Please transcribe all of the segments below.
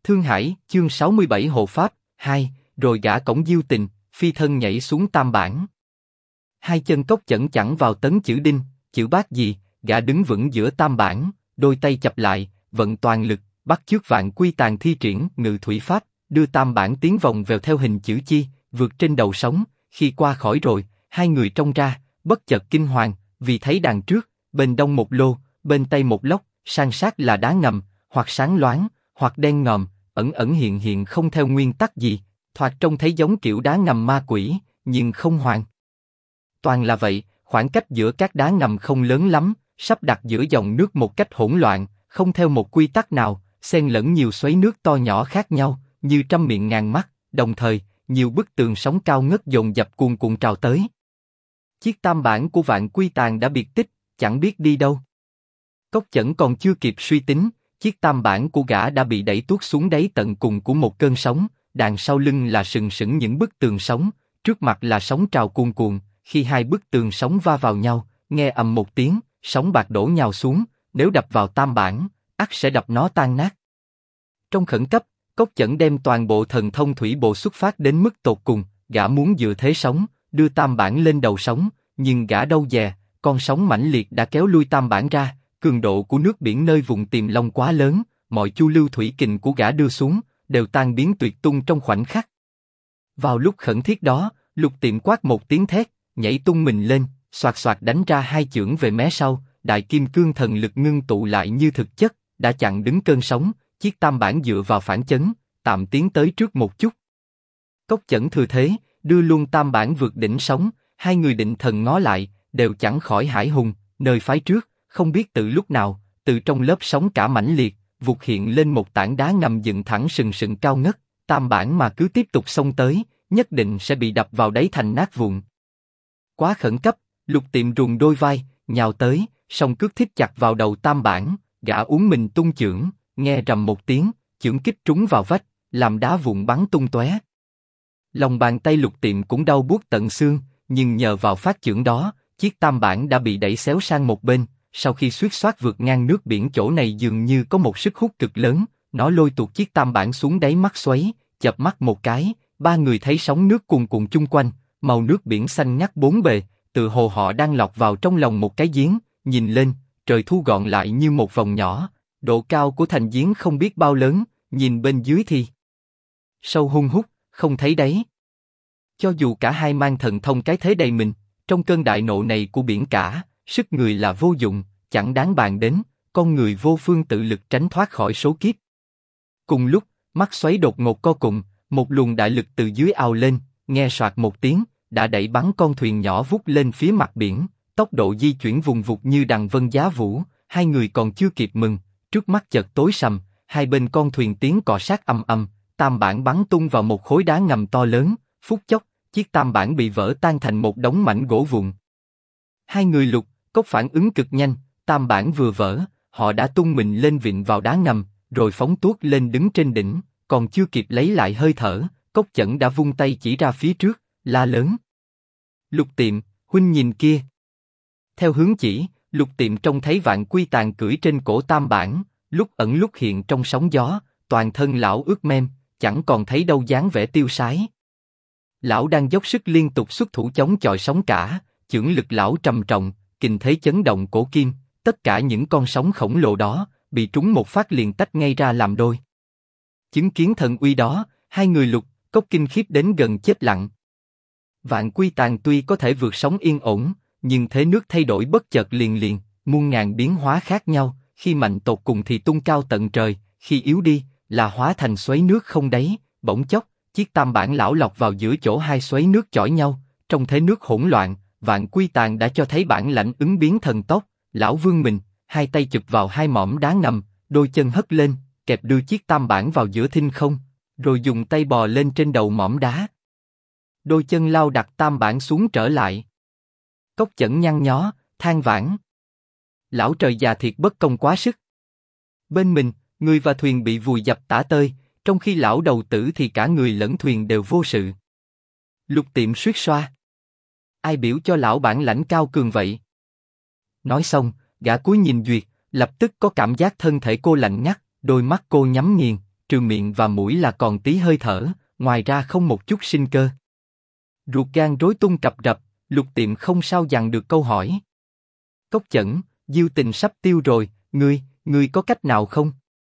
Thương Hải, chương 67 Hộ Pháp, 2, rồi gã cổng diêu tình, phi thân nhảy xuống tam bản. Hai chân Cốc Chẩn chẳng vào tấn chữ đinh, chữ bát gì, gã đứng vững giữa tam bản, đôi tay chập lại, vận toàn lực, bắt chước Vạn Quy Tàn thi triển Ngự Thủy Pháp, đưa tam bản tiến vòng vèo theo hình chữ chi, vượt trên đầu sóng. Khi qua khỏi rồi, hai người trông ra, bất chợt kinh hoàng, vì thấy đằng trước, bên đông một lô, bên tây một lốc, san sát là đá ngầm, hoặc sáng loáng, hoặc đen ngòm, ẩn ẩn hiện hiện không theo nguyên tắc gì, thoạt trông thấy giống kiểu đá ngầm ma quỷ, nhưng không hoàn toàn là vậy. Khoảng cách giữa các đá ngầm không lớn lắm, sắp đặt giữa dòng nước một cách hỗn loạn, không theo một quy tắc nào, xen lẫn nhiều xoáy nước to nhỏ khác nhau, như trăm miệng ngàn mắt. Đồng thời, nhiều bức tường sóng cao ngất dồn dập cuồn cuộn trào tới. Chiếc tam bản của Vạn Quy Tàn đã biệt tích, chẳng biết đi đâu. Cốc Chẩn còn chưa kịp suy tính, chiếc tam bản của gã đã bị đẩy tuốt xuống đáy tận cùng của một cơn sóng. Đằng sau lưng là sừng sững những bức tường sóng, trước mặt là sóng trào cuồn cuộn. Khi hai bức tường sóng va vào nhau, nghe ầm một tiếng, sóng bạc đổ nhào xuống. Nếu đập vào tam bản, ắt sẽ đập nó tan nát. Trong khẩn cấp, Cốc Chẩn đem toàn bộ thần thông thủy bộ xuất phát đến mức tột cùng. Gã muốn dựa thế sóng, đưa tam bản lên đầu sóng, nhưng gã đâu dè, con sóng mãnh liệt đã kéo lui tam bản ra. Cường độ của nước biển nơi vùng Tiềm Long quá lớn, mọi chu lưu thủy kình của gã đưa xuống đều tan biến tuyệt tung trong khoảnh khắc. Vào lúc khẩn thiết đó, Lục Tiệm quát một tiếng thét, nhảy tung mình lên, xoạt xoạt đánh ra hai chưởng về mé sau. Đại kim cương thần lực ngưng tụ lại như thực chất, đã chặn đứng cơn sóng. Chiếc tam bản dựa vào phản chấn, tạm tiến tới trước một chút. Cốc Chẩn thừa thế, đưa luôn tam bản vượt đỉnh sóng. Hai người định thần ngó lại, đều chẳng khỏi hải hùng. Nơi phái trước, không biết từ lúc nào, từ trong lớp sóng cả mãnh liệt, vụt hiện lên một tảng đá ngầm dựng thẳng sừng sừng cao ngất. Tam bản mà cứ tiếp tục xông tới, nhất định sẽ bị đập vào đáy thành nát vụn. Quá khẩn cấp, Lục Tiệm ruồng đôi vai, nhào tới, song cước thít chặt vào đầu tam bản. Gã uốn mình tung chưởng, nghe rầm một tiếng, chưởng kích trúng vào vách, làm đá vụn bắn tung tóe. Lòng bàn tay Lục Tiệm cũng đau buốt tận xương, nhưng nhờ vào phát chưởng đó, chiếc tam bản đã bị đẩy xéo sang một bên. Sau khi xuýt xoát vượt ngang nước biển, chỗ này dường như có một sức hút cực lớn, nó lôi tuột chiếc tam bản xuống đáy mắt xoáy. Chợp mắt một cái, ba người thấy sóng nước cuồn cuộn chung quanh, màu nước biển xanh ngắt bốn bề, tự hồ họ đang lọt vào trong lòng một cái giếng. Nhìn lên, trời thu gọn lại như một vòng nhỏ, độ cao của thành giếng không biết bao lớn, nhìn bên dưới thì sâu hun hút, không thấy đáy. Cho dù cả hai mang thần thông cái thế đầy mình, trong cơn đại nộ này của biển cả, sức người là vô dụng, chẳng đáng bàn đến, con người vô phương tự lực tránh thoát khỏi số kiếp. Cùng lúc, mắt xoáy đột ngột co cụm, một luồng đại lực từ dưới ào lên, nghe soạt một tiếng, đã đẩy bắn con thuyền nhỏ vút lên phía mặt biển, tốc độ di chuyển vùng vụt như đằng vân giá vũ. Hai người còn chưa kịp mừng, trước mắt chợt tối sầm, hai bên con thuyền tiếng cọ sát ầm ầm, tam bản bắn tung vào một khối đá ngầm to lớn. Phút chốc, chiếc tam bản bị vỡ tan thành một đống mảnh gỗ vụn. Hai người Lục, Cốc phản ứng cực nhanh, tam bản vừa vỡ, họ đã tung mình lên vịn vào đá ngầm, rồi phóng tuốt lên đứng trên đỉnh. Còn chưa kịp lấy lại hơi thở, Cốc Chẩn đã vung tay chỉ ra phía trước, la lớn: Lục Tiệm, huynh nhìn kia. Theo hướng chỉ, Lục Tiệm trông thấy Vạn Quy Tàn cưỡi trên cổ tam bản, lúc ẩn lúc hiện trong sóng gió, toàn thân lão ướt mem, chẳng còn thấy đâu dáng vẻ tiêu sái. Lão đang dốc sức liên tục xuất thủ chống chọi sóng cả, chưởng lực lão trầm trọng, kình thế chấn động cổ kim. Tất cả những con sóng khổng lồ đó bị trúng một phát liền tách ngay ra làm đôi. Chứng kiến thần uy đó, hai người Lục, Cốc kinh khiếp đến gần chết lặng. Vạn Quy Tàn tuy có thể vượt sóng yên ổn, nhưng thế nước thay đổi bất chợt liền liền, muôn ngàn biến hóa khác nhau. Khi mạnh tột cùng thì tung cao tận trời, khi yếu đi là hóa thành xoáy nước không đáy. Bỗng chốc, chiếc tam bản lão lọt vào giữa chỗ hai xoáy nước chọi nhau. Trong thế nước hỗn loạn, Vạn Quy Tàn đã cho thấy bản lãnh ứng biến thần tốc. Lão vươn mình, hai tay chụp vào hai mỏm đá ngầm, đôi chân hất lên, kẹp đưa chiếc tam bản vào giữa thinh không, rồi dùng tay bò lên trên đầu mỏm đá. Đôi chân lao đặt tam bản xuống trở lại. Cốc Chẩn nhăn nhó, than vãn: Lão trời già thiệt bất công quá sức. Bên mình, người và thuyền bị vùi dập tả tơi, trong khi lão đầu tử thì cả người lẫn thuyền đều vô sự. Lục Tiệm suýt xoa: Ai biểu cho lão bản lãnh cao cường vậy? Nói xong, gã cúi nhìn Duyệt, lập tức có cảm giác thân thể cô lạnh ngắt, đôi mắt cô nhắm nghiền, trừ miệng và mũi là còn tí hơi thở, ngoài ra không một chút sinh cơ. Ruột gan rối tung cập rập, Lục Tiệm không sao dằn được câu hỏi. Cốc Chẩn, Diêu Tình sắp tiêu rồi, ngươi có cách nào không?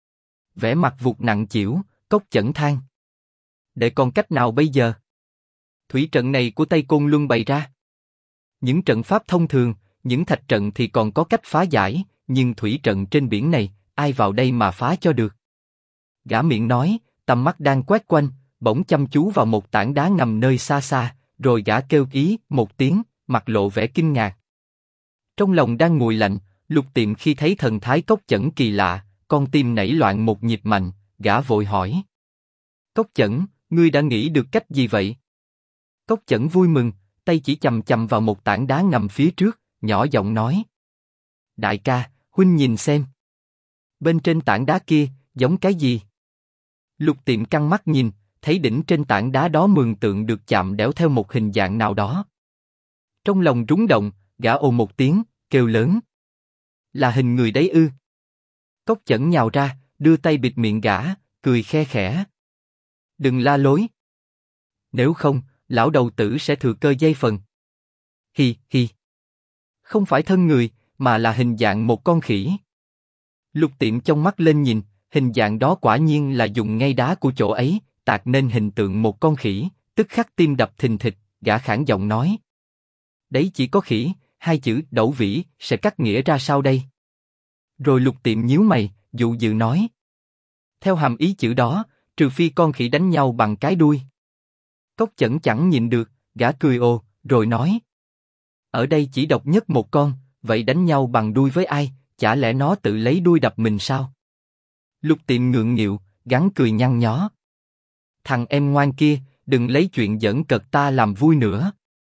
Vẻ mặt vụt nặng chịu, Cốc Chẩn than. Để còn cách nào bây giờ? Thủy trận này của Tây Côn Luân bày ra. Những trận pháp thông thường, những thạch trận thì còn có cách phá giải, nhưng thủy trận trên biển này, ai vào đây mà phá cho được? Gã miệng nói, tầm mắt đang quét quanh, bỗng chăm chú vào một tảng đá nằm nơi xa xa, rồi gã kêu ý một tiếng, mặt lộ vẻ kinh ngạc. Trong lòng đang nguội lạnh, Lục Tiệm khi thấy thần thái Cốc Chẩn kỳ lạ, con tim nảy loạn một nhịp mạnh, gã vội hỏi. Cốc Chẩn, ngươi đã nghĩ được cách gì vậy? Cốc Chẩn vui mừng, tay chỉ chầm chầm vào một tảng đá nằm phía trước, nhỏ giọng nói. Đại ca, huynh nhìn xem. Bên trên tảng đá kia, giống cái gì? Lục Tiệm căng mắt nhìn, thấy đỉnh trên tảng đá đó mường tượng được chạm đẽo theo một hình dạng nào đó. Trong lòng rúng động, gã ồ một tiếng, kêu lớn. Là hình người đấy ư? Cốc Chẩn nhào ra, đưa tay bịt miệng gã, cười khe khẽ. Đừng la lối. Nếu không, lão đầu tử sẽ thừa cơ dây phần. Hi hi. Không phải thân người, mà là hình dạng một con khỉ. Lục Tiệm trong mắt lên nhìn, hình dạng đó quả nhiên là dùng ngay đá của chỗ ấy, tạc nên hình tượng một con khỉ, tức khắc tim đập thình thịch, gã khản giọng nói. Đấy chỉ có khỉ, hai chữ đẩu vĩ sẽ cắt nghĩa ra sao đây? Rồi Lục Tiệm nhíu mày, dụ dự nói. Theo hàm ý chữ đó, trừ phi con khỉ đánh nhau bằng cái đuôi. Cốc Chẩn chẳng nhịn được, gã cười ồ, rồi nói. Ở đây chỉ độc nhất một con, vậy đánh nhau bằng đuôi với ai, chả lẽ nó tự lấy đuôi đập mình sao? Lục Tiệm ngượng nghịu, gắng cười nhăn nhó. Thằng em ngoan kia, đừng lấy chuyện giỡn cợt ta làm vui nữa.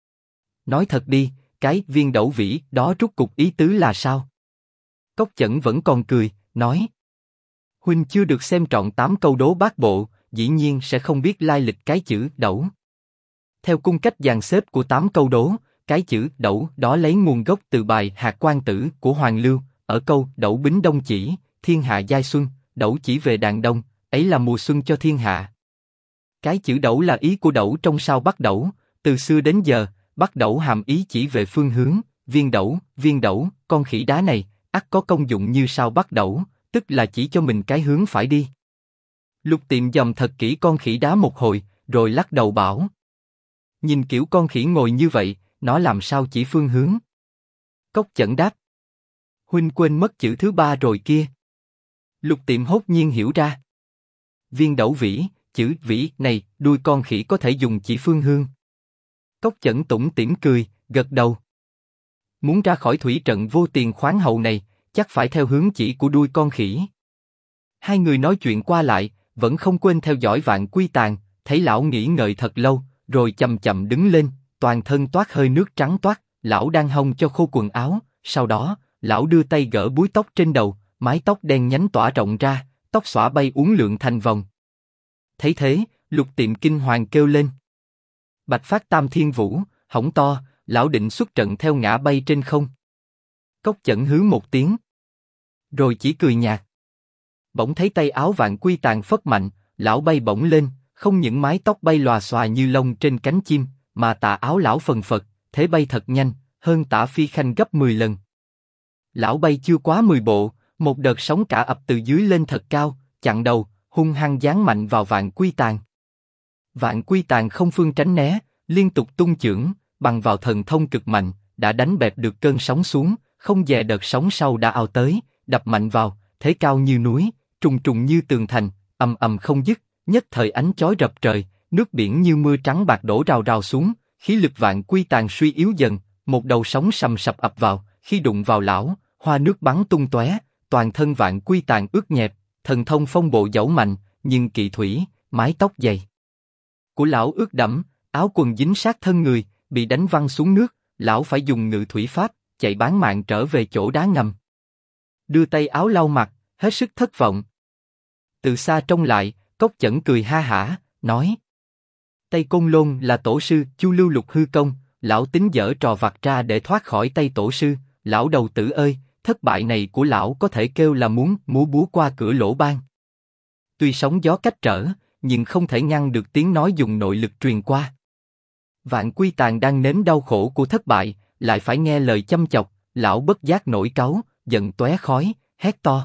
Nói thật đi, cái viên đẩu vĩ đó rút cục ý tứ là sao? Cốc Chẩn vẫn còn cười, nói. Huynh chưa được xem trọn 8 câu đố bát bộ, dĩ nhiên sẽ không biết lai lịch cái chữ đẩu. Theo cung cách dàn xếp của 8 câu đố, cái chữ đẩu đó lấy nguồn gốc từ bài Hạt Quan Tử của Hoàng Lưu, ở câu đẩu bính đông chỉ, thiên hạ giai xuân, đẩu chỉ về đàn đông, ấy là mùa xuân cho thiên hạ. Cái chữ đẩu là ý của đẩu trong sao Bắc Đẩu, từ xưa đến giờ, Bắc Đẩu hàm ý chỉ về phương hướng, viên đẩu, con khỉ đá này, ắt có công dụng như sao Bắc Đẩu, tức là chỉ cho mình cái hướng phải đi. Lục Tiệm dòm thật kỹ con khỉ đá một hồi, rồi lắc đầu bảo. Nhìn kiểu con khỉ ngồi như vậy, nó làm sao chỉ phương hướng? Cốc Chẩn đáp. Huynh quên mất chữ thứ ba rồi kia. Lục Tiệm hốt nhiên hiểu ra. Viên đẩu vĩ, chữ vĩ này, đuôi con khỉ có thể dùng chỉ phương hướng. Cốc Chẩn tủm tỉm cười, gật đầu. Muốn ra khỏi thủy trận vô tiền khoáng hậu này, chắc phải theo hướng chỉ của đuôi con khỉ. Hai người nói chuyện qua lại, vẫn không quên theo dõi Vạn Quy Tàn, thấy lão nghĩ ngợi thật lâu, rồi chậm chậm đứng lên, toàn thân toát hơi nước trắng toát, lão đang hong cho khô quần áo, sau đó, lão đưa tay gỡ búi tóc trên đầu, mái tóc đen nhánh tỏa rộng ra, tóc xõa bay uốn lượn thành vòng. Thấy thế, Lục Tiệm kinh hoàng kêu lên. Bạch phát tam thiên vũ, hỏng to, lão định xuất trận theo ngã bay trên không. Cốc Chẩn hứ một tiếng, rồi chỉ cười nhạt. Bỗng thấy tay áo Vạn Quy Tàn phất mạnh, lão bay bổng lên, không những mái tóc bay lòa xòa như lông trên cánh chim, mà tà áo lão phần phật, thế bay thật nhanh, hơn tả phi khanh gấp 10 lần. Lão bay chưa quá 10 bộ, một đợt sóng cả ập từ dưới lên thật cao, chặn đầu, hung hăng giáng mạnh vào Vạn Quy Tàn. Vạn Quy Tàn không phương tránh né, liên tục tung chưởng, bằng vào thần thông cực mạnh, đã đánh bẹp được cơn sóng xuống, không dè đợt sóng sau đã ào tới, đập mạnh vào, thế cao như núi, trùng trùng như tường thành, ầm ầm không dứt, nhất thời ánh chói rập trời, nước biển như mưa trắng bạc đổ rào rào xuống, khí lực Vạn Quy Tàn suy yếu dần, một đầu sóng sầm sập ập vào, khi đụng vào lão, hoa nước bắn tung tóe, toàn thân Vạn Quy Tàn ướt nhẹp, thần thông phong bộ dẫu mạnh, nhưng kỵ thủy, mái tóc dày của lão ướt đẫm, áo quần dính sát thân người, bị đánh văng xuống nước, lão phải dùng ngự thủy pháp, chạy bán mạng trở về chỗ đá ngầm. Đưa tay áo lau mặt, hết sức thất vọng. Từ xa trông lại, Cốc Chẩn cười ha hả, nói: Tây Côn Lôn là tổ sư Chu Lưu Lục hư công, lão tính giở trò vặt ra để thoát khỏi tay tổ sư. Lão đầu tử ơi, thất bại này của lão có thể kêu là muốn múa búa qua cửa lỗ ban. tuy sóng gió cách trở, nhưng không thể ngăn được tiếng nói dùng nội lực truyền qua. Vạn Quy Tàng đang nếm đau khổ của thất bại, lại phải nghe lời châm chọc, lão bất giác nổi cáu, giận tóe khói, hét to.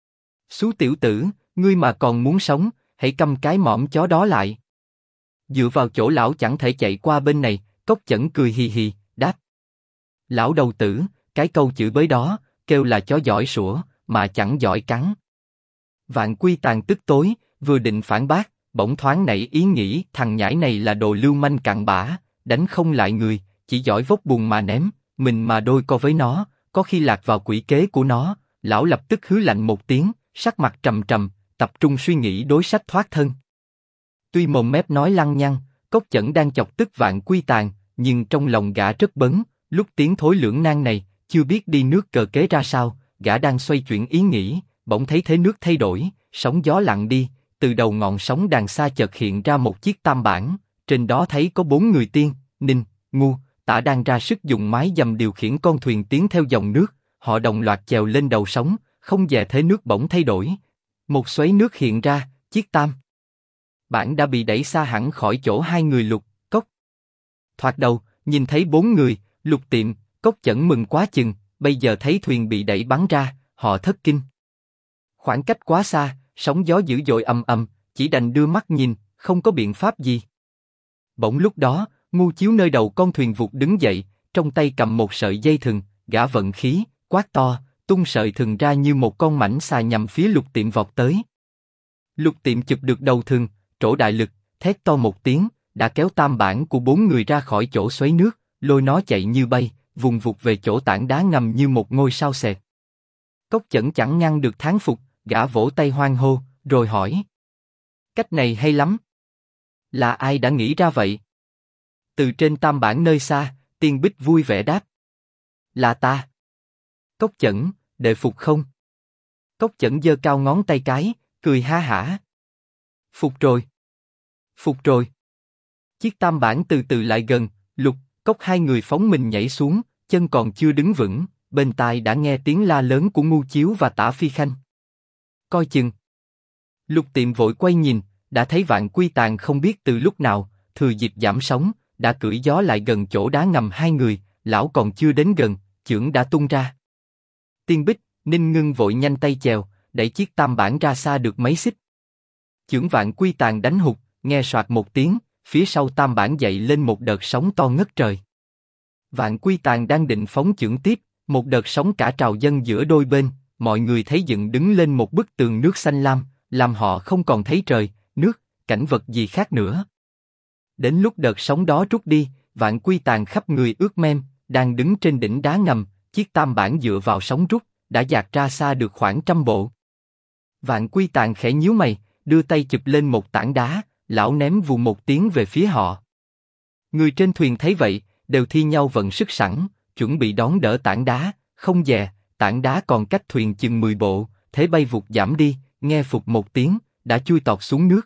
Xú tiểu tử, ngươi mà còn muốn sống, hãy câm cái mõm chó đó lại. Dựa vào chỗ lão chẳng thể chạy qua bên này, Cốc Chẩn cười hì hì, đáp. Lão đầu tử, cái câu chửi bới đó, kêu là chó giỏi sủa, mà chẳng giỏi cắn. Vạn Quy Tàng tức tối, vừa định phản bác, bỗng thoáng nảy ý nghĩ thằng nhãi này là đồ lưu manh cặn bã, đánh không lại người, chỉ giỏi vốc bùn mà ném, mình mà đôi co với nó, có khi lạc vào quỷ kế của nó. Lão lập tức hứ lạnh một tiếng, sắc mặt trầm trầm, tập trung suy nghĩ đối sách thoát thân. Tuy mồm mép nói lăng nhăng, Cốc Chẩn đang chọc tức Vạn Quy Tàng, nhưng trong lòng gã rất bấn. Lúc tiến thối lưỡng nan này, chưa biết đi nước cờ kế ra sao, gã đang xoay chuyển ý nghĩ, bỗng thấy thế nước thay đổi, sóng gió lặng đi, từ đầu ngọn sóng đằng xa chợt hiện ra một chiếc tam bản, trên đó thấy có 4 người Tiên, Ninh, Ngu, Tả đang ra sức dùng mái dầm điều khiển con thuyền tiến theo dòng nước, họ đồng loạt chèo lên đầu sóng, không dè thế nước bỗng thay đổi, một xoáy nước hiện ra, chiếc tam bản đã bị đẩy xa hẳn khỏi chỗ hai người Lục, Cốc. Thoạt đầu, nhìn thấy 4 người, Lục Tiệm, Cốc Chẩn mừng quá chừng, bây giờ thấy thuyền bị đẩy bắn ra, họ thất kinh. Khoảng cách quá xa, sóng gió dữ dội ầm ầm, chỉ đành đưa mắt nhìn, không có biện pháp gì. Bỗng lúc đó, Ngu Chiếu nơi đầu con thuyền vụt đứng dậy, trong tay cầm một sợi dây thừng, gã vận khí, quát to, tung sợi thừng ra như một con mãnh xà nhằm phía Lục Tiệm vọt tới. Lục Tiệm chụp được đầu thừng, trổ đại lực, thét to một tiếng, đã kéo tam bản của 4 người ra khỏi chỗ xoáy nước, lôi nó chạy như bay, vùng vụt về chỗ tảng đá ngầm như một ngôi sao sệt. Cốc Chẩn chẳng ngăn được thán phục, gã vỗ tay hoan hô, rồi hỏi: cách này hay lắm. Là ai đã nghĩ ra vậy? Từ trên tam bản nơi xa, Tiên Bích vui vẻ đáp: là ta. Cốc Chẩn, đệ phục không? Cốc Chẩn giơ cao ngón tay cái, cười ha hả. Phục rồi. Phục rồi. Chiếc tam bản từ từ lại gần, Lục, Cốc hai người phóng mình nhảy xuống, chân còn chưa đứng vững, bên tai đã nghe tiếng la lớn của Ngu Chiếu và Tả Phi Khanh. Coi chừng. Lục Tiệm vội quay nhìn, đã thấy Vạn Quy Tàng không biết từ lúc nào, thừa dịp giảm sóng, đã cưỡi gió lại gần chỗ đá ngầm hai người, lão còn chưa đến gần, chưởng đã tung ra. Tiên Bích, Ninh Ngưng vội nhanh tay chèo, đẩy chiếc tam bản ra xa được mấy xích. Chưởng Vạn Quy Tàng đánh hụt, nghe soạt một tiếng, phía sau tam bản dậy lên một đợt sóng to ngất trời. Vạn Quy Tàng đang định phóng chưởng tiếp, một đợt sóng cả trào dâng giữa đôi bên, mọi người thấy dựng đứng lên một bức tường nước xanh lam, làm họ không còn thấy trời, nước, cảnh vật gì khác nữa. Đến lúc đợt sóng đó rút đi, Vạn Quy Tàng khắp người ướt mem, đang đứng trên đỉnh đá ngầm, chiếc tam bản dựa vào sóng rút, đã dạt ra xa được khoảng 100 bộ. Vạn Quy Tàng khẽ nhíu mày, đưa tay chụp lên một tảng đá, lão ném vù một tiếng về phía họ. Người trên thuyền thấy vậy, đều thi nhau vận sức sẵn, chuẩn bị đón đỡ tảng đá, không dè, tảng đá còn cách thuyền chừng 10 bộ, thế bay vụt giảm đi, nghe phụt một tiếng, đã chui tọt xuống nước.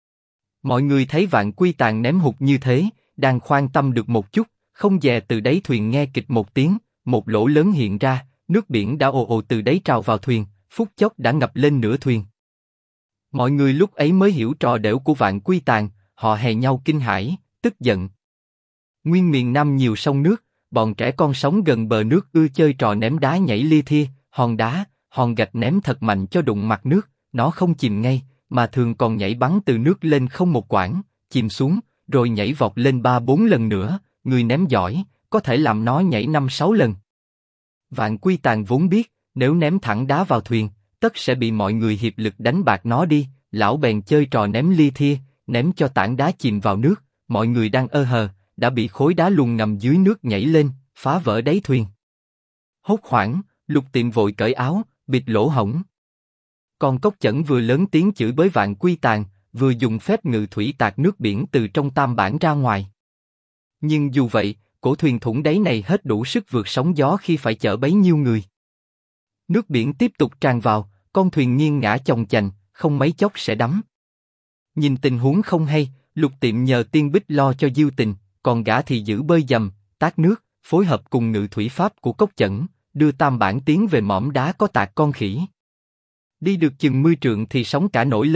Mọi người thấy Vạn Quy Tàng ném hụt như thế, đang khoan tâm được một chút, không dè từ đáy thuyền nghe kịch một tiếng, một lỗ lớn hiện ra, nước biển đã ồ ồ từ đáy trào vào thuyền, phút chốc đã ngập lên nửa thuyền. Mọi người lúc ấy mới hiểu trò đểu của Vạn Quy Tàng, họ hè nhau kinh hãi, tức giận. Nguyên miền Nam nhiều sông nước, bọn trẻ con sống gần bờ nước ưa chơi trò ném đá nhảy lia thia, hòn đá, hòn gạch ném thật mạnh cho đụng mặt nước, nó không chìm ngay, mà thường còn nhảy bắn từ nước lên không một quãng, chìm xuống, rồi nhảy vọt lên 3-4 lần nữa, người ném giỏi, có thể làm nó nhảy 5-6 lần. Vạn Quy Tàng vốn biết, nếu ném thẳng đá vào thuyền, tất sẽ bị mọi người hiệp lực đánh bạc nó đi, lão bèn chơi trò ném lia thia, ném cho tảng đá chìm vào nước, mọi người đang ơ hờ, đã bị khối đá luồn ngầm dưới nước nhảy lên, phá vỡ đáy thuyền. Hốt hoảng, Lục Tiệm vội cởi áo, bịt lỗ hổng. Còn Cốc Chẩn vừa lớn tiếng chửi bới Vạn Quy Tàng, vừa dùng phép ngự thủy tạt nước biển từ trong tam bản ra ngoài. Nhưng dù vậy, cổ thuyền thủng đáy này hết đủ sức vượt sóng gió khi phải chở bấy nhiêu người. Nước biển tiếp tục tràn vào, con thuyền nghiêng ngã chồng chành, không mấy chốc sẽ đắm. Nhìn tình huống không hay, Lục Tiệm nhờ Tiên Bích lo cho Diêu Tình, còn gã thì giữ bơi dầm, tát nước, phối hợp cùng ngự thủy pháp của Cốc Chẩn, đưa tam bản tiến về mỏm đá có tạc con khỉ. Đi được chừng 10 trượng thì sóng cả nổi lên,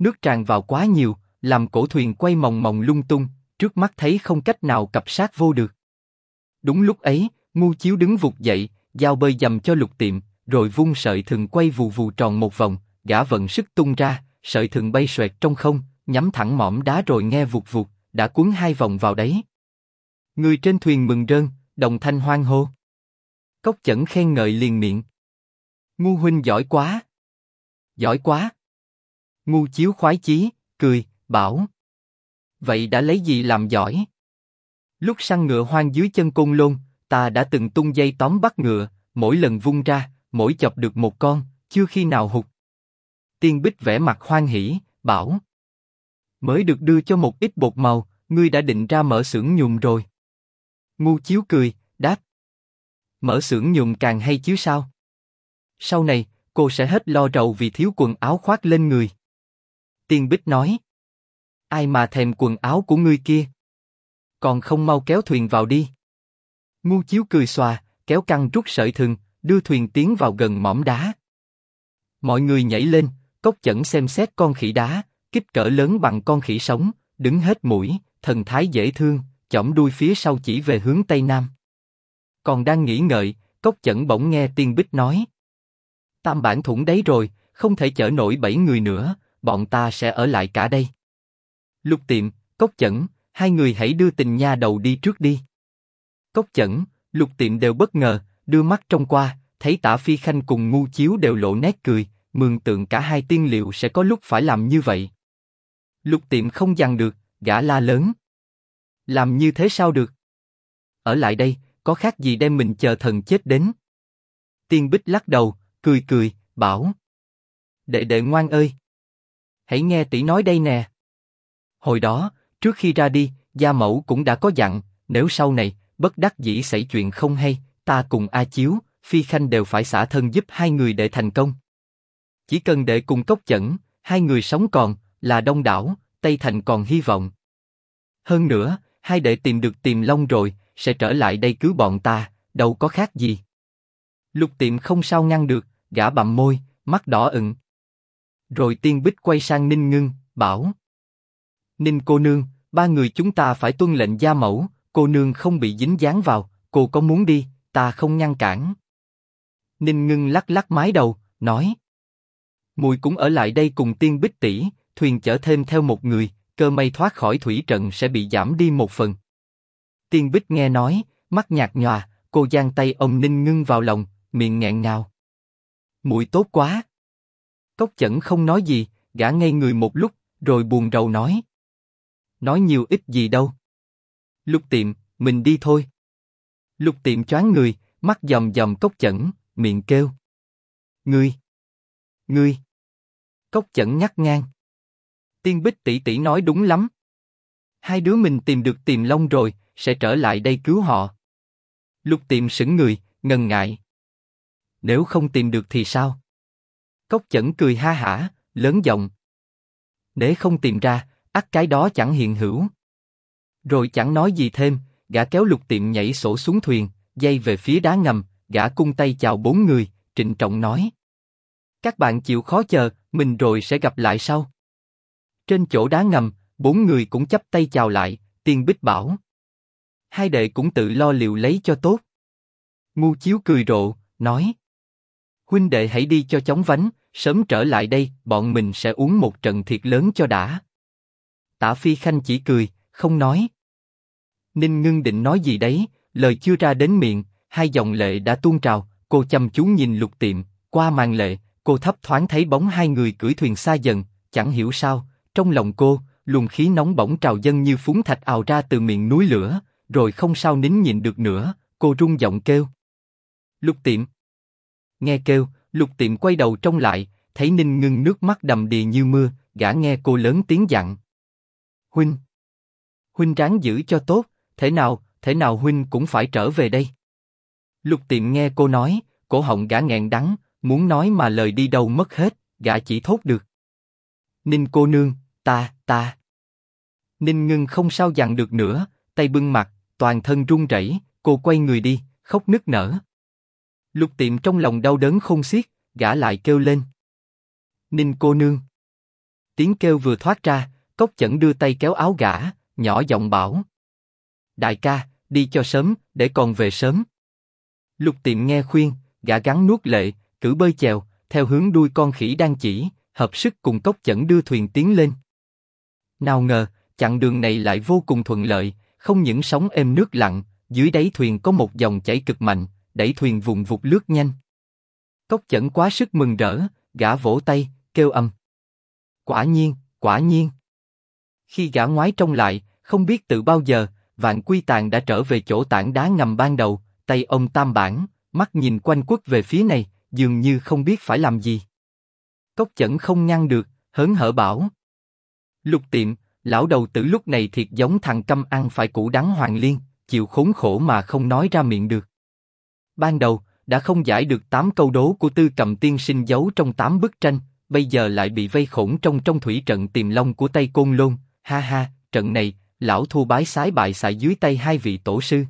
nước tràn vào quá nhiều, làm cổ thuyền quay mòng mòng lung tung, trước mắt thấy không cách nào cập sát vô được. Đúng lúc ấy, Ngu Chiếu đứng vụt dậy, giao bơi dầm cho Lục Tiệm, rồi vung sợi thừng quay vù vù tròn một vòng, gã vận sức tung ra, sợi thừng bay xoẹt trong không, nhắm thẳng mỏm đá rồi nghe vụt vụt, đã cuốn 2 vòng vào đấy. Người trên thuyền mừng rơn, đồng thanh hoan hô. Cốc Chẩn khen ngợi liền miệng. Ngu huynh giỏi quá. Giỏi quá. Ngu Chiếu khoái chí, cười, bảo. Vậy đã lấy gì làm giỏi? Lúc săn ngựa hoang dưới chân Côn Lôn, ta đã từng tung dây tóm bắt ngựa, mỗi lần vung ra, mỗi chọc được một con, chưa khi nào hụt. Tiên Bích vẻ mặt hoan hỉ, bảo. Mới được đưa cho một ít bột màu, ngươi đã định ra mở xưởng nhùm rồi. Ngu Chiếu cười, đáp. Mở xưởng nhùm càng hay chứ sao? Sau này, cô sẽ hết lo rầu vì thiếu quần áo khoác lên người. Tiên Bích nói. Ai mà thèm quần áo của ngươi kia? Còn không mau kéo thuyền vào đi. Ngu Chiếu cười xòa, kéo căng rút sợi thừng, đưa thuyền tiến vào gần mỏm đá. Mọi người nhảy lên, Cốc Chẩn xem xét con khỉ đá, kích cỡ lớn bằng con khỉ sống, đứng hết mũi, thần thái dễ thương, chỏm đuôi phía sau chỉ về hướng tây nam. Còn đang nghĩ ngợi, Cốc Chẩn bỗng nghe Tiên Bích nói. Tam bản thủng đấy rồi, không thể chở nổi 7 người nữa, bọn ta sẽ ở lại cả đây. Lục Tiệm, Cốc Chẩn, hai người hãy đưa tình nha đầu đi trước đi. Cốc Chẩn, Lục Tiệm đều bất ngờ, đưa mắt trông qua, thấy Tả Phi Khanh cùng Ngu Chiếu đều lộ nét cười, mường tượng cả hai tiên liệu sẽ có lúc phải làm như vậy. Lục Tiệm không dằn được, gã la lớn. Làm như thế sao được? Ở lại đây, có khác gì đem mình chờ thần chết đến? Tiên Bích lắc đầu, cười cười, bảo. Đệ đệ ngoan ơi! Hãy nghe tỷ nói đây nè. Hồi đó, trước khi ra đi, gia mẫu cũng đã có dặn, nếu sau này, bất đắc dĩ xảy chuyện không hay, ta cùng A Chiếu, Phi Khanh đều phải xả thân giúp hai người để thành công. Chỉ cần đệ cùng Cốc Chẩn, hai người sống còn, là đông đảo, Tây Thành còn hy vọng. Hơn nữa, hai đệ tìm được Tiềm Long rồi, sẽ trở lại đây cứu bọn ta, đâu có khác gì. Lục Tiệm không sao ngăn được, gã bặm môi, mắt đỏ ửng. Rồi Tiên Bích quay sang Ninh Ngưng, bảo. Ninh cô nương, ba người chúng ta phải tuân lệnh gia mẫu, cô nương không bị dính dáng vào, cô có muốn đi, ta không ngăn cản. Ninh Ngưng lắc lắc mái đầu, nói. Muội cũng ở lại đây cùng Tiên Bích tỷ, thuyền chở thêm theo một người, cơ may thoát khỏi thủy trận sẽ bị giảm đi một phần. Tiên Bích nghe nói, mắt nhạt nhòa, cô giang tay ôm Ninh Ngưng vào lòng, miệng nghẹn ngào. Muội tốt quá. Cốc Chẩn không nói gì, gã ngây người một lúc, rồi buồn rầu nói. Nói nhiều ít gì đâu. Lục Tiệm, mình đi thôi. Lục Tiệm choáng người, mắt dòm dòm Cốc Chẩn, miệng kêu. Ngươi. Cốc Chẩn ngắt ngang. Tiên Bích tỷ tỷ nói đúng lắm. Hai đứa mình tìm được Tiềm Long rồi, sẽ trở lại đây cứu họ. Lục Tiệm sững người, ngần ngại. Nếu không tìm được thì sao? Cốc Chẩn cười ha hả, lớn giọng. Để không tìm ra, ắt cái đó chẳng hiện hữu. Rồi chẳng nói gì thêm, gã kéo Lục Tiệm nhảy sổ xuống thuyền, dây về phía đá ngầm, gã cung tay chào 4 người, trịnh trọng nói. Các bạn chịu khó chờ, mình rồi sẽ gặp lại sau. Trên chỗ đá ngầm, 4 người cũng chắp tay chào lại, Tiên Bích bảo. Hai đệ cũng tự lo liệu lấy cho tốt. Ngu Chiếu cười rộ, nói. Huynh đệ hãy đi cho chóng vánh, sớm trở lại đây, bọn mình sẽ uống một trận thiệt lớn cho đã. Tả Phi Khanh chỉ cười, không nói. Ninh Ngưng định nói gì đấy, lời chưa ra đến miệng, hai dòng lệ đã tuôn trào, cô chăm chú nhìn Lục Tiệm, qua màn lệ, cô thấp thoáng thấy bóng hai người cưỡi thuyền xa dần, chẳng hiểu sao, trong lòng cô, luồng khí nóng bỏng trào dâng như phúng thạch ào ra từ miệng núi lửa, rồi không sao nín nhịn được nữa, cô run giọng kêu. Lục Tiệm. Nghe kêu, Lục Tiệm quay đầu trông lại, thấy Ninh Ngưng nước mắt đầm đìa như mưa, gã nghe cô lớn tiếng dặn. Huynh ráng giữ cho tốt, thế nào huynh cũng phải trở về đây. Lục Tiệm nghe cô nói, cổ họng gã nghẹn đắng, muốn nói mà lời đi đâu mất hết, gã chỉ thốt được. Ninh cô nương, ta. Ninh Ngưng không sao dặn được nữa, tay bưng mặt, toàn thân run rẩy, cô quay người đi, khóc nức nở. Lục Tiệm trong lòng đau đớn khôn xiết, gã lại kêu lên. Ninh cô nương. Tiếng kêu vừa thoát ra, Cốc Chẩn đưa tay kéo áo gã, nhỏ giọng bảo. Đại ca, đi cho sớm, để còn về sớm. Lục Tiệm nghe khuyên, gã gắng nuốt lệ, cử bơi chèo, theo hướng đuôi con khỉ đang chỉ, hợp sức cùng Cốc Chẩn đưa thuyền tiến lên. Nào ngờ, chặng đường này lại vô cùng thuận lợi, không những sóng êm nước lặng, dưới đáy thuyền có một dòng chảy cực mạnh, đẩy thuyền vùn vụt lướt nhanh. Cốc Chẩn quá sức mừng rỡ, gã vỗ tay, kêu ầm. Quả nhiên, quả nhiên. Khi gã ngoái trông lại, không biết từ bao giờ, Vạn Quy Tàng đã trở về chỗ tảng đá ngầm ban đầu, tay ông tam bản, mắt nhìn quanh quất về phía này, dường như không biết phải làm gì. Cốc Chẩn không ngăn được, hớn hở bảo. Lục Tiệm, lão đầu tử lúc này thiệt giống thằng câm ăn phải củ đắng hoàng liên, chịu khốn khổ mà không nói ra miệng được. Ban đầu, đã không giải được 8 câu đố của Tư Cầm tiên sinh giấu trong 8 bức tranh, bây giờ lại bị vây khốn trong thủy trận Tiềm Long của Tây Côn Lôn, ha ha, trận này, lão thua bái sái bại sại dưới tay hai vị tổ sư.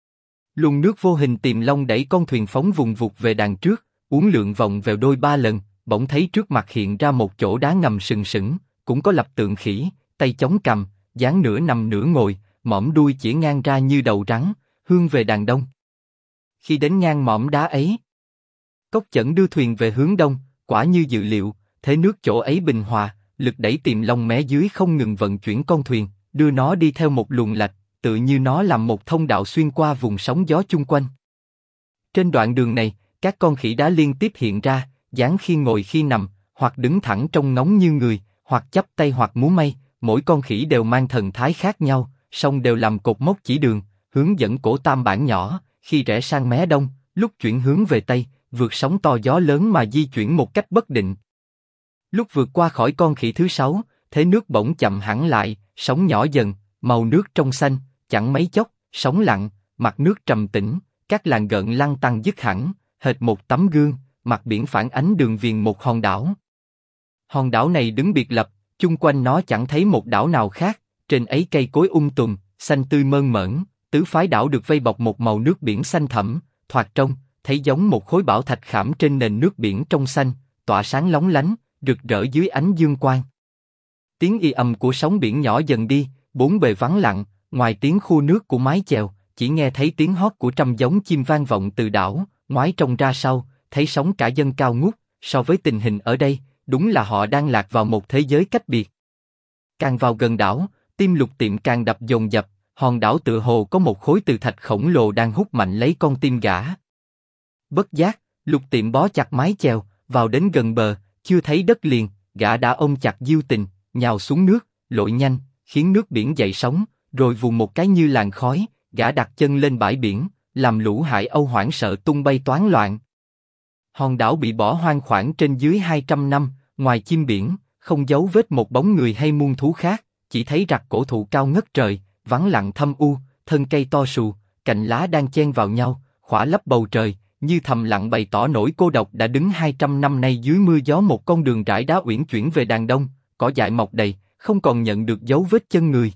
Luồng nước vô hình Tiềm Long đẩy con thuyền phóng vùng vụt về đằng trước, uốn lượn vòng vèo đôi ba lần, bỗng thấy trước mặt hiện ra một chỗ đá ngầm sừng sững, cũng có lập tượng khỉ, tay chống cằm, dáng nửa nằm nửa ngồi, mỏm đuôi chỉ ngang ra như đầu rắn, hướng về đằng đông. Khi đến ngang mỏm đá ấy, Cốc Chẩn đưa thuyền về hướng đông, quả như dự liệu, thế nước chỗ ấy bình hòa, lực đẩy Tiềm Long mé dưới không ngừng vận chuyển con thuyền, đưa nó đi theo một luồng lạch, tự như nó làm một thông đạo xuyên qua vùng sóng gió chung quanh. Trên đoạn đường này, các con khỉ đá liên tiếp hiện ra, dáng khi ngồi khi nằm, hoặc đứng thẳng trông ngóng như người, hoặc chắp tay hoặc múa may, mỗi con khỉ đều mang thần thái khác nhau, song đều làm cột mốc chỉ đường, hướng dẫn cổ tam bản nhỏ, khi rẽ sang mé đông, lúc chuyển hướng về tây, vượt sóng to gió lớn mà di chuyển một cách bất định. Lúc vượt qua khỏi con khỉ thứ 6, thế nước bỗng chậm hẳn lại, sóng nhỏ dần, màu nước trong xanh, chẳng mấy chốc, sóng lặng, mặt nước trầm tĩnh, các làn gợn lăn tăn dứt hẳn, hệt một tấm gương, mặt biển phản ánh đường viền một hòn đảo. Hòn đảo này đứng biệt lập, chung quanh nó chẳng thấy một đảo nào khác, trên ấy cây cối tùm, xanh tươi mơn mởn, tứ phái đảo được vây bọc một màu nước biển xanh thẳm, thoạt trông, thấy giống một khối bảo thạch khảm trên nền nước biển trong xanh, tỏa sáng lóng lánh, rực rỡ dưới ánh dương quang. Tiếng y ầm của sóng biển nhỏ dần đi, bốn bề vắng lặng, ngoài tiếng khua nước của mái chèo, chỉ nghe thấy tiếng hót của trăm giống chim vang vọng từ đảo, ngoái trông ra sau, thấy sóng cả dâng cao ngút, so với tình hình ở đây, đúng là họ đang lạc vào một thế giới cách biệt. Càng vào gần đảo, tim Lục Tiệm càng đập dồn dập, hòn đảo tựa hồ có một khối từ thạch khổng lồ đang hút mạnh lấy con tim gã. Bất giác, Lục Tiệm bó chặt mái chèo, vào đến gần bờ, chưa thấy đất liền, gã đã ôm chặt Diêu Tình, nhào xuống nước, lội nhanh, khiến nước biển dậy sóng, rồi vù một cái như làn khói, gã đặt chân lên bãi biển, làm lũ hải âu hoảng sợ tung bay toán loạn. Hòn đảo bị bỏ hoang khoảng trên dưới 200 năm, ngoài chim biển, không dấu vết một bóng người hay muôn thú khác, chỉ thấy rặc cổ thụ cao ngất trời, vắng lặng thâm u, thân cây to xù, cành lá đang chen vào nhau, khỏa lấp bầu trời, như thầm lặng bày tỏ nỗi cô độc đã đứng 200 năm nay dưới mưa gió một con đường rải đá uyển chuyển về đàng đông, cỏ dại mọc đầy, không còn nhận được dấu vết chân người.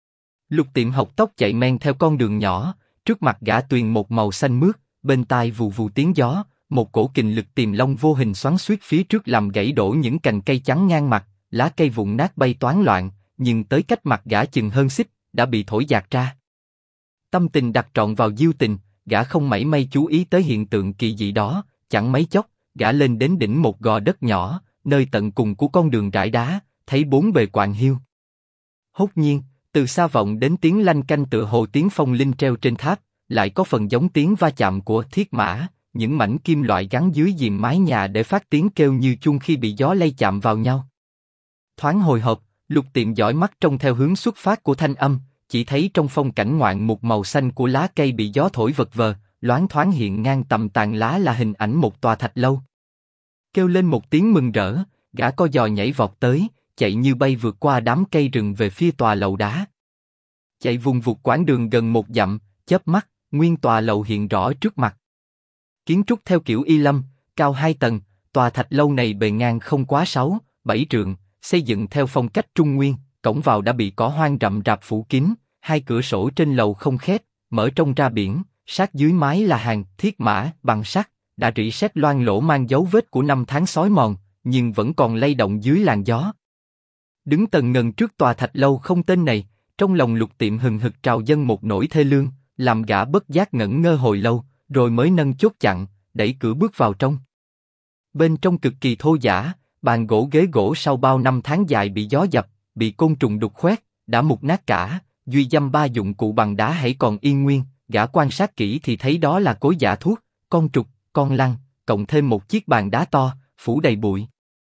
Lục Tiệm học tốc chạy men theo con đường nhỏ, trước mặt gã tuyền một màu xanh mướt, bên tai vù vù tiếng gió, một cổ kình lực Tiềm Long vô hình xoắn xuýt phía trước làm gãy đổ những cành cây trắng ngang mặt, lá cây vụn nát bay toán loạn, nhưng tới cách mặt gã chừng hơn xích, đã bị thổi dạt ra. Tâm tình đặt trọn vào Diêu Tình, gã không mảy may chú ý tới hiện tượng kỳ dị đó, chẳng mấy chốc, gã lên đến đỉnh một gò đất nhỏ, nơi tận cùng của con đường rải đá, thấy bốn bề quạng hiu. Hốt nhiên, từ xa vọng đến tiếng lanh canh tựa hồ tiếng phong linh treo trên tháp, lại có phần giống tiếng va chạm của thiết mã, những mảnh kim loại gắn dưới diềm mái nhà để phát tiếng kêu như chuông khi bị gió lay chạm vào nhau. Thoáng hồi hộp, Lục Tiệm dõi mắt trông theo hướng xuất phát của thanh âm, chỉ thấy trong phong cảnh ngoạn mục màu xanh của lá cây bị gió thổi vật vờ, loáng thoáng hiện ngang tầm tàn lá là hình ảnh một tòa thạch lâu. Kêu lên một tiếng mừng rỡ, gã co giò nhảy vọt tới, chạy như bay vượt qua đám cây rừng về phía tòa lầu đá. Chạy vùng vụt quãng đường gần 1 dặm, chớp mắt, nguyên tòa lầu hiện rõ trước mặt. Kiến trúc theo kiểu Y Lâm, cao 2 tầng, tòa thạch lâu này bề ngang không quá 6-7 trượng, xây dựng theo phong cách Trung Nguyên, cổng vào đã bị cỏ hoang rậm rạp phủ kín, hai cửa sổ trên lầu không khép, mở trông ra biển, sát dưới mái là hàng thiết mã bằng sắt, đã rỉ sét loang lỗ mang dấu vết của năm tháng xói mòn, nhưng vẫn còn lay động dưới làn gió. Đứng tần ngần trước tòa thạch lâu không tên này, trong lòng Lục Tiệm hừng hực trào dâng một nỗi thê lương, làm gã bất giác ngẩn ngơ hồi lâu, rồi mới nâng chốt chặn, đẩy cửa bước vào trong. Bên trong cực kỳ thô dã, bàn gỗ ghế gỗ sau bao năm tháng dài bị gió dập, bị côn trùng đục khoét, đã mục nát cả, duy dăm ba dụng cụ bằng đá hãy còn yên nguyên, gã quan sát kỹ thì thấy đó là cối giã thuốc, con trục, con lăn, cộng thêm một chiếc bàn đá to, phủ đầy bụi.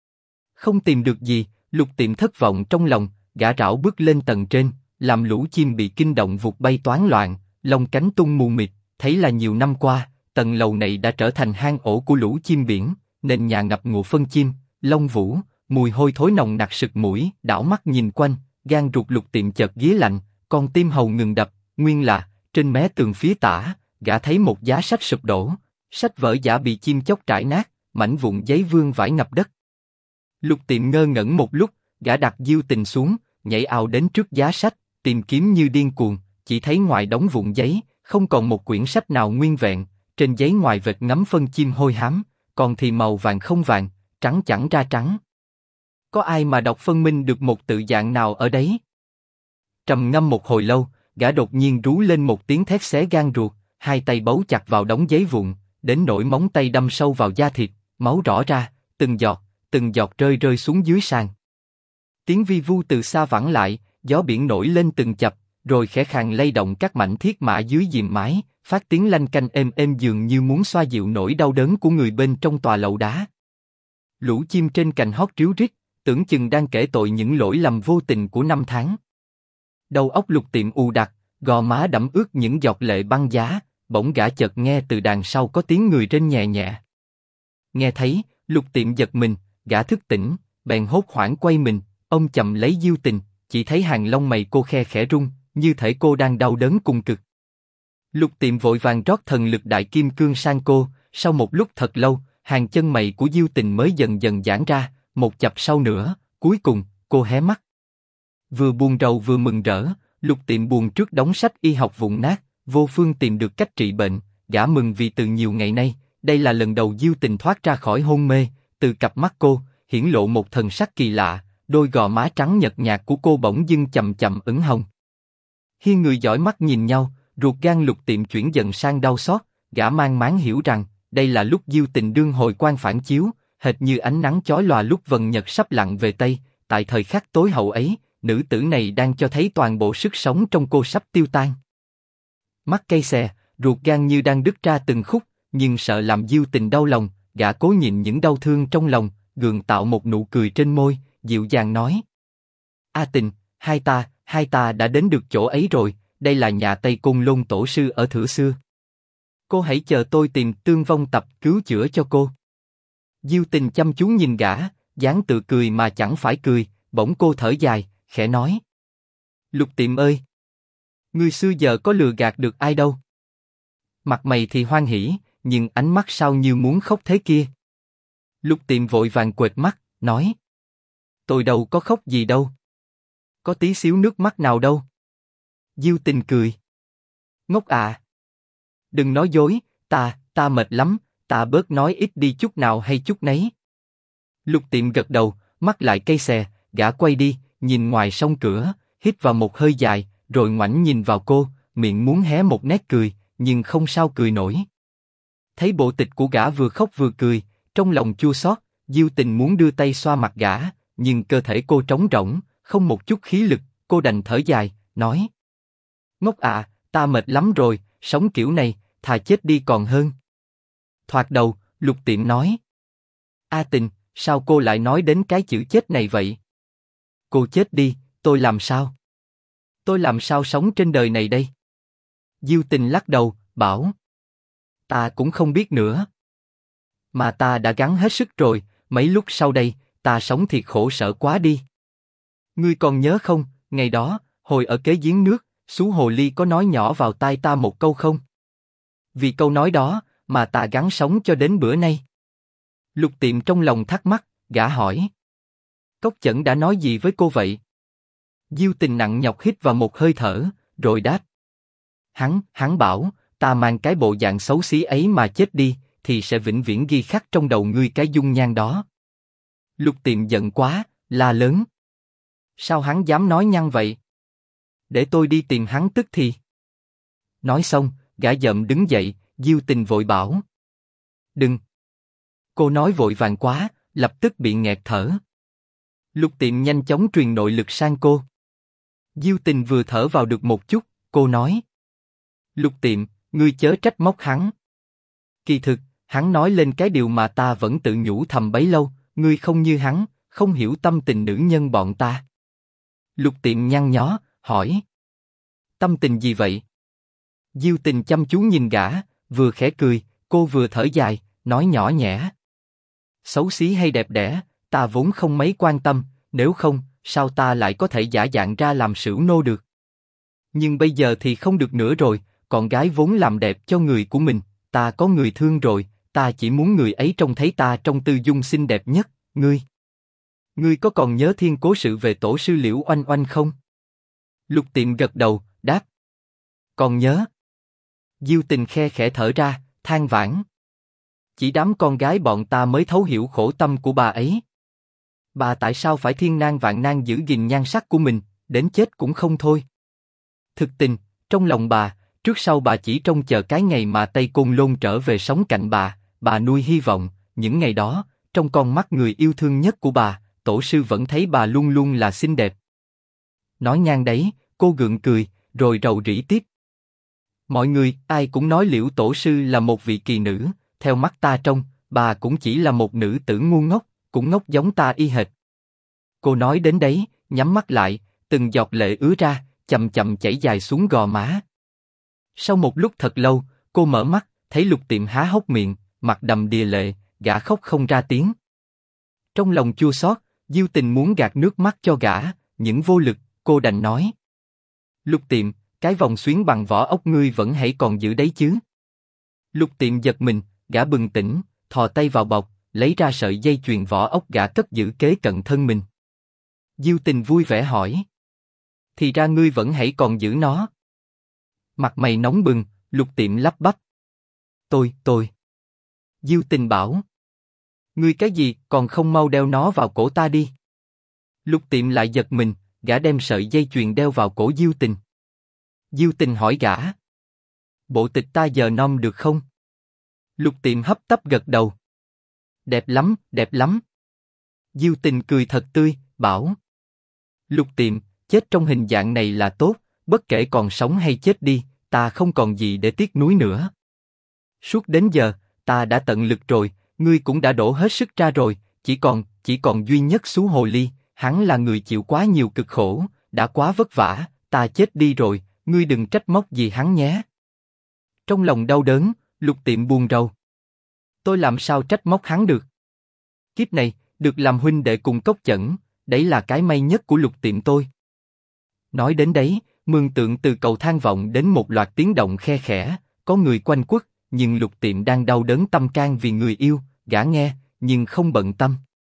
Không tìm được gì, Lục Tiệm thất vọng trong lòng, gã rảo bước lên tầng trên, làm lũ chim bị kinh động vụt bay toán loạn, lông cánh tung mù mịt, thấy là nhiều năm qua, tầng lầu này đã trở thành hang ổ của lũ chim biển, nền nhà ngập ngụa phân chim, lông vũ, mùi hôi thối nồng nặc sực mũi, đảo mắt nhìn quanh, gan ruột Lục Tiệm chợt ghía lạnh, con tim hầu ngừng đập, nguyên là, trên mé tường phía tả, gã thấy một giá sách sụp đổ, sách vở giả bị chim chóc trải nát, mảnh vụn giấy vương vãi ngập đất. Lục Tiệm ngơ ngẩn một lúc, gã đặt Diêu Tình xuống, nhảy ào đến trước giá sách, tìm kiếm như điên cuồng, chỉ thấy ngoài đống vụn giấy, không còn một quyển sách nào nguyên vẹn, trên giấy ngoài vệt ngắm phân chim hôi hám, còn thì màu vàng không vàng, trắng chẳng ra trắng. Có ai mà đọc phân minh được một tự dạng nào ở đấy? Trầm ngâm một hồi lâu, gã đột nhiên rú lên một tiếng thét xé gan ruột, hai tay bấu chặt vào đống giấy vụn, đến nỗi móng tay đâm sâu vào da thịt, máu rõ ra, từng giọt rơi rơi xuống dưới sàn. Tiếng vi vu từ xa vẳng lại, gió biển nổi lên từng chập, rồi khẽ khàng lay động các mảnh thiết mã dưới diềm mái, phát tiếng lanh canh êm êm dường như muốn xoa dịu nỗi đau đớn của người bên trong tòa lầu đá. Lũ chim trên cành hót ríu rít, tưởng chừng đang kể tội những lỗi lầm vô tình của năm tháng. Đầu óc Lục Tiệm ù đặc, gò má đẫm ướt những giọt lệ băng giá, bỗng gã chợt nghe từ đằng sau có tiếng người rên nhẹ nhẹ. Nghe thấy, Lục Tiệm giật mình, gã thức tỉnh, bèn hốt hoảng quay mình, ôm chầm lấy Diêu Tình, chỉ thấy hàng lông mày cô khe khẽ rung, như thể cô đang đau đớn cùng cực. Lục Tiệm vội vàng rót thần lực đại kim cương sang cô, sau một lúc thật lâu, hàng chân mày của Diêu Tình mới dần dần giãn ra, một chập sau nữa, cuối cùng, cô hé mắt. Vừa buồn rầu vừa mừng rỡ, Lục Tiệm buồn trước đống sách y học vụn nát, vô phương tìm được cách trị bệnh, gã mừng vì từ nhiều ngày nay, đây là lần đầu Diêu Tình thoát ra khỏi hôn mê, từ cặp mắt cô, hiển lộ một thần sắc kỳ lạ, đôi gò má trắng nhợt nhạt của cô bỗng dưng chậm chậm ửng hồng. Hai người dõi mắt nhìn nhau, ruột gan Lục Tiệm chuyển dần sang đau xót, gã mang máng hiểu rằng, đây là lúc Diêu Tình đương hồi quang phản chiếu, hệt như ánh nắng chói lòa lúc vầng nhật sắp lặn về tây, tại thời khắc tối hậu ấy, nữ tử này đang cho thấy toàn bộ sức sống trong cô sắp tiêu tan. Mắt cay xè, ruột gan như đang đứt ra từng khúc, nhưng sợ làm Diêu Tình đau lòng, gã cố nhịn những đau thương trong lòng, gượng tạo một nụ cười trên môi, dịu dàng nói: A Tình, hai ta đã đến được chỗ ấy rồi, đây là nhà Tây Côn Lôn tổ sư ở thửa xưa. Cô hãy chờ tôi tìm Tương Vong Tập cứu chữa cho cô. Diêu Tình chăm chú nhìn gã, dáng tự cười mà chẳng phải cười, bỗng cô thở dài, khẽ nói: Lục Tiệm ơi, ngươi xưa giờ có lừa gạt được ai đâu. Mặt mày thì hoan hỉ, nhưng ánh mắt sao như muốn khóc thế kia. Lục Tiệm vội vàng quệt mắt, nói: Tôi đâu có khóc gì đâu. Có tí xíu nước mắt nào đâu. Diêu Tình cười: Ngốc à. Đừng nói dối, ta mệt lắm, ta bớt nói ít đi chút nào hay chút nấy. Lục Tiệm gật đầu, mắt lại cay xè, gã quay đi, nhìn ngoài song cửa, hít vào một hơi dài, rồi ngoảnh nhìn vào cô, miệng muốn hé một nét cười, nhưng không sao cười nổi. Thấy bộ tịch của gã vừa khóc vừa cười, trong lòng chua xót, Diêu Tình muốn đưa tay xoa mặt gã, nhưng cơ thể cô trống rỗng, không một chút khí lực, cô đành thở dài, nói: Ngốc à, ta mệt lắm rồi, sống kiểu này, thà chết đi còn hơn. Thoạt đầu, Lục Tiệm nói: A Tình, sao cô lại nói đến cái chữ chết này vậy? Cô chết đi, tôi làm sao? Tôi làm sao sống trên đời này đây? Diêu Tình lắc đầu, bảo: Ta cũng không biết nữa. Mà ta đã gắng hết sức rồi, mấy lúc sau đây, ta sống thiệt khổ sở quá đi. Ngươi còn nhớ không, ngày đó, hồi ở kế giếng nước, Sú Hồ Ly có nói nhỏ vào tai ta một câu không? Vì câu nói đó, mà ta gắng sống cho đến bữa nay. Lục Tiệm trong lòng thắc mắc, gã hỏi: Cốc Chẩn đã nói gì với cô vậy? Diêu Tình nặng nhọc hít vào một hơi thở, rồi đáp: Hắn bảo, ta mang cái bộ dạng xấu xí ấy mà chết đi, thì sẽ vĩnh viễn ghi khắc trong đầu ngươi cái dung nhan đó. Lục Tiệm giận quá, la lớn: Sao hắn dám nói nhăng vậy? Để tôi đi tìm hắn tức thì. Nói xong, gã dợm đứng dậy, Diêu Tình vội bảo. Đừng. Cô nói vội vàng quá, lập tức bị nghẹt thở. Lục Tiệm nhanh chóng truyền nội lực sang cô. Diêu Tình vừa thở vào được một chút, cô nói. Lục Tiệm, ngươi chớ trách móc hắn. Kỳ thực, hắn nói lên cái điều mà ta vẫn tự nhủ thầm bấy lâu, ngươi không như hắn, không hiểu tâm tình nữ nhân bọn ta. Lục Tiệm nhăn nhó, hỏi. Tâm tình gì vậy? Diêu Tình chăm chú nhìn gã, vừa khẽ cười, cô vừa thở dài, nói nhỏ nhẹ. Xấu xí hay đẹp đẽ, ta vốn không mấy quan tâm, nếu không, sao ta lại có thể giả dạng ra làm sửu nô được? Nhưng bây giờ thì không được nữa rồi, con gái vốn làm đẹp cho người của mình, ta có người thương rồi, ta chỉ muốn người ấy trông thấy ta trong tư dung xinh đẹp nhất, ngươi có còn nhớ thiên cố sự về tổ sư Liễu Oanh Oanh không? Lục Tiệm gật đầu, đáp. Còn nhớ. Diêu Tình khe khẽ thở ra, than vãn. Chỉ đám con gái bọn ta mới thấu hiểu khổ tâm của bà ấy. Bà tại sao phải thiên nan vạn nan giữ gìn nhan sắc của mình, đến chết cũng không thôi. Thực tình, trong lòng bà, trước sau bà chỉ trông chờ cái ngày mà Tây Côn Lôn trở về sống cạnh bà nuôi hy vọng, những ngày đó, trong con mắt người yêu thương nhất của bà, tổ sư vẫn thấy bà luôn luôn là xinh đẹp. Nói ngang đấy, cô gượng cười, rồi rầu rĩ tiếp. Mọi người, ai cũng nói Liễu tổ sư là một vị kỳ nữ, theo mắt ta trông, bà cũng chỉ là một nữ tử ngu ngốc, cũng ngốc giống ta y hệt. Cô nói đến đấy, nhắm mắt lại, từng giọt lệ ứa ra, chậm chậm chảy dài xuống gò má. Sau một lúc thật lâu, cô mở mắt, thấy Lục Tiệm há hốc miệng, mặt đầm đìa lệ, gã khóc không ra tiếng. Trong lòng chua xót, Diêu Tình muốn gạt nước mắt cho gã, những vô lực, cô đành nói. Lục Tiệm, cái vòng xuyến bằng vỏ ốc ngươi vẫn hãy còn giữ đấy chứ? Lục Tiệm giật mình, gã bừng tỉnh, thò tay vào bọc, lấy ra sợi dây chuyền vỏ ốc gã cất giữ kế cận thân mình. Diêu Tình vui vẻ hỏi. Thì ra ngươi vẫn hãy còn giữ nó. Mặt mày nóng bừng, Lục Tiệm lắp bắp. Tôi. Diêu Tình bảo. Ngươi cái gì, còn không mau đeo nó vào cổ ta đi. Lục Tiệm lại giật mình, gã đem sợi dây chuyền đeo vào cổ Diêu Tình. Diêu Tình hỏi gã. Bộ tịch ta giờ nom được không? Lục Tiệm hấp tấp gật đầu. Đẹp lắm, đẹp lắm. Diêu Tình cười thật tươi, bảo. Lục Tiệm, chết trong hình dạng này là tốt, bất kể còn sống hay chết đi, ta không còn gì để tiếc nuối nữa. Suốt đến giờ, ta đã tận lực rồi, ngươi cũng đã đổ hết sức ra rồi, chỉ còn duy nhất Xú Hồ Ly, hắn là người chịu quá nhiều cực khổ, đã quá vất vả, ta chết đi rồi, ngươi đừng trách móc gì hắn nhé. Trong lòng đau đớn, Lục Tiệm buồn rầu. Tôi làm sao trách móc hắn được? Kiếp này, được làm huynh đệ cùng Cốc Chẩn, đấy là cái may nhất của Lục Tiệm tôi. Nói đến đấy, mường tượng từ cầu thang vọng đến một loạt tiếng động khe khẽ, có người quanh quất, nhưng Lục Tiệm đang đau đớn tâm can vì người yêu, gã nghe, nhưng không bận tâm.